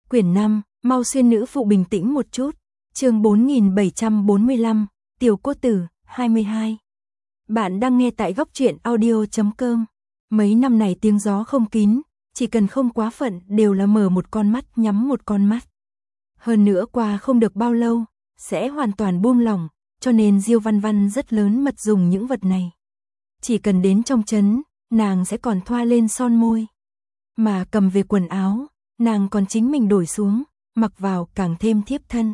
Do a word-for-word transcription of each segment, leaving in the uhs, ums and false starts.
Quyển năm, mau xuyên nữ phụ bình tĩnh một chút. Chương bốn nghìn bảy trăm bốn mươi lăm, Tiểu cô tử, hai mươi hai. Bạn đang nghe tại góc truyện audio chấm com. Mấy năm này tiếng gió không kín, chỉ cần không quá phận đều là mở một con mắt nhắm một con mắt. Hơn nữa qua không được bao lâu, sẽ hoàn toàn buông lỏng, cho nên Diêu Văn Văn rất lớn mật dùng những vật này. Chỉ cần đến trong trấn, nàng sẽ còn thoa lên son môi. Mà cầm về quần áo, nàng còn chính mình đổi xuống, mặc vào càng thêm thiếp thân.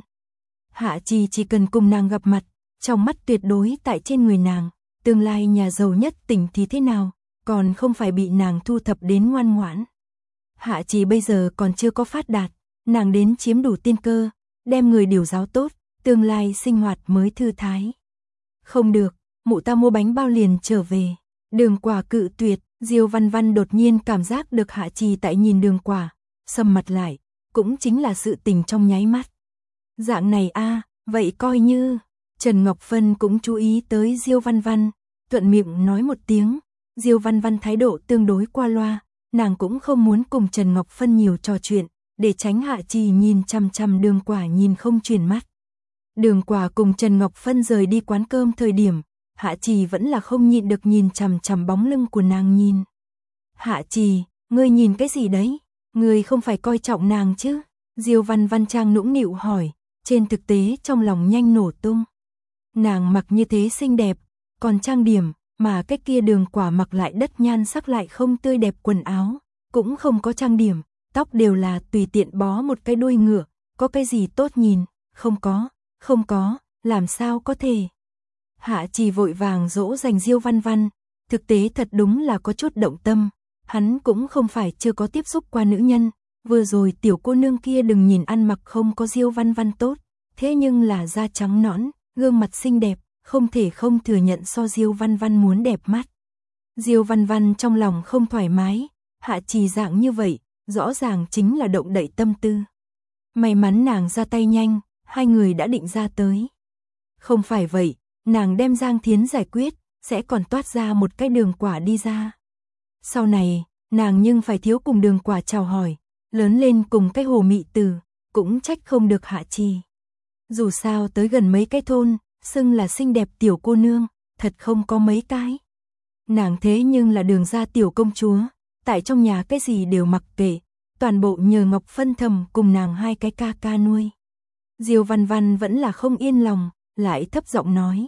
Hạ Trì chỉ cần cùng nàng gặp mặt, trong mắt tuyệt đối tại trên người nàng, tương lai nhà giàu nhất tỉnh thì thế nào, còn không phải bị nàng thu thập đến ngoan ngoãn. Hạ Trì bây giờ còn chưa có phát đạt, nàng đến chiếm đủ tiên cơ, đem người điều giáo tốt, tương lai sinh hoạt mới thư thái. Không được, mụ ta mua bánh bao liền trở về. Đường Quả cự tuyệt, Diêu Văn Văn đột nhiên cảm giác được Hạ Trì tại nhìn Đường Quả, sầm mặt lại, cũng chính là sự tình trong nháy mắt. Dạng này a, vậy coi như. Trần Ngọc Phân cũng chú ý tới Diêu Văn Văn, thuận miệng nói một tiếng. Diêu Văn Văn thái độ tương đối qua loa, nàng cũng không muốn cùng Trần Ngọc Phân nhiều trò chuyện, để tránh Hạ Trì nhìn chằm chằm Đường Quả nhìn không chuyển mắt. Đường Quả cùng Trần Ngọc Phân rời đi quán cơm thời điểm, Hạ Trì vẫn là không nhịn được nhìn chằm chằm bóng lưng của nàng nhìn. Hạ Trì, ngươi nhìn cái gì đấy? Ngươi không phải coi trọng nàng chứ? Diêu Văn Văn trang nũng nịu hỏi, trên thực tế trong lòng nhanh nổ tung. Nàng mặc như thế xinh đẹp, còn trang điểm, mà cái kia Đường Quả mặc lại đất nhan sắc lại không tươi đẹp quần áo, cũng không có trang điểm, tóc đều là tùy tiện bó một cái đuôi ngựa, có cái gì tốt nhìn, không có, không có, làm sao có thể. Hạ Trì vội vàng dỗ dành Diêu Văn Văn, thực tế thật đúng là có chút động tâm, hắn cũng không phải chưa có tiếp xúc qua nữ nhân, vừa rồi tiểu cô nương kia đừng nhìn ăn mặc không có Diêu Văn Văn tốt, thế nhưng là da trắng nõn, gương mặt xinh đẹp, không thể không thừa nhận so Diêu Văn Văn muốn đẹp mắt. Diêu Văn Văn trong lòng không thoải mái, Hạ Trì dạng như vậy, rõ ràng chính là động đậy tâm tư. May mắn nàng ra tay nhanh, hai người đã định ra tới. Không phải vậy, nàng đem Giang Thiến giải quyết, sẽ còn toát ra một cái Đường Quả đi ra. Sau này, nàng nhưng phải thiếu cùng Đường Quả chào hỏi, lớn lên cùng cái hồ mị tử, cũng trách không được Hạ Trì. Dù sao tới gần mấy cái thôn, xưng là xinh đẹp tiểu cô nương, thật không có mấy cái. Nàng thế nhưng là Đường gia tiểu công chúa, tại trong nhà cái gì đều mặc kệ, toàn bộ nhờ Ngọc Phân thầm cùng nàng hai cái ca ca nuôi. Diêu Văn Văn vẫn là không yên lòng, lại thấp giọng nói.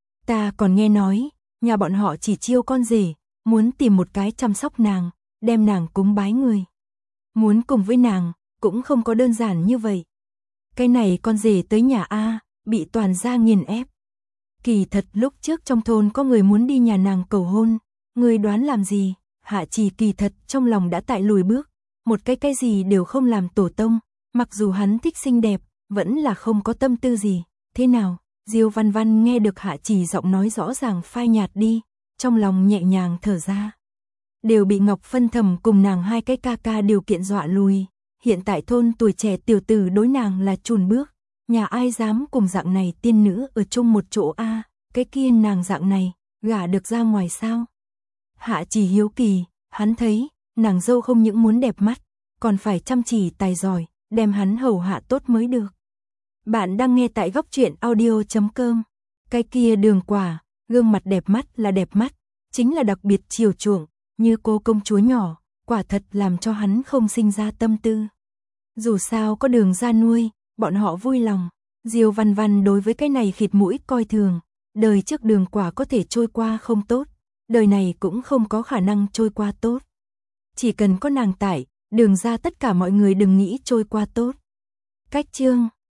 Ta còn nghe nói, nhà bọn họ chỉ chiêu con rể, muốn tìm một cái chăm sóc nàng, đem nàng cúng bái người. Muốn cùng với nàng, cũng không có đơn giản như vậy. Cái này con rể tới nhà A, bị toàn gia nghiền ép. Kỳ thật lúc trước trong thôn có người muốn đi nhà nàng cầu hôn, người đoán làm gì? Hạ Trì kỳ thật trong lòng đã tại lùi bước, một cái cái gì đều không làm tổ tông, mặc dù hắn thích xinh đẹp, vẫn là không có tâm tư gì. Thế nào? Diêu Văn Văn nghe được Hạ Trì giọng nói rõ ràng phai nhạt đi, trong lòng nhẹ nhàng thở ra. Đều bị Ngọc Phân thầm cùng nàng hai cái ca ca điều kiện dọa lùi, hiện tại thôn tuổi trẻ tiểu tử đối nàng là chùn bước, nhà ai dám cùng dạng này tiên nữ ở chung một chỗ a, cái kia nàng dạng này, gả được ra ngoài sao? Hạ Trì hiếu kỳ, hắn thấy, nàng dâu không những muốn đẹp mắt, còn phải chăm chỉ tài giỏi, đem hắn hầu hạ tốt mới được. Bạn đang nghe tại góc truyện audio chấm com. Cái kia Đường Quả, gương mặt đẹp mắt là đẹp mắt, chính là đặc biệt chiều chuộng, như cô công chúa nhỏ, quả thật làm cho hắn không sinh ra tâm tư. Dù sao có Đường gia nuôi, bọn họ vui lòng. Diêu Văn Văn đối với cái này khịt mũi coi thường, đời trước Đường Quả có thể trôi qua không tốt, đời này cũng không có khả năng trôi qua tốt. Chỉ cần có nàng tại, Đường gia tất cả mọi người đừng nghĩ trôi qua tốt. Cách chương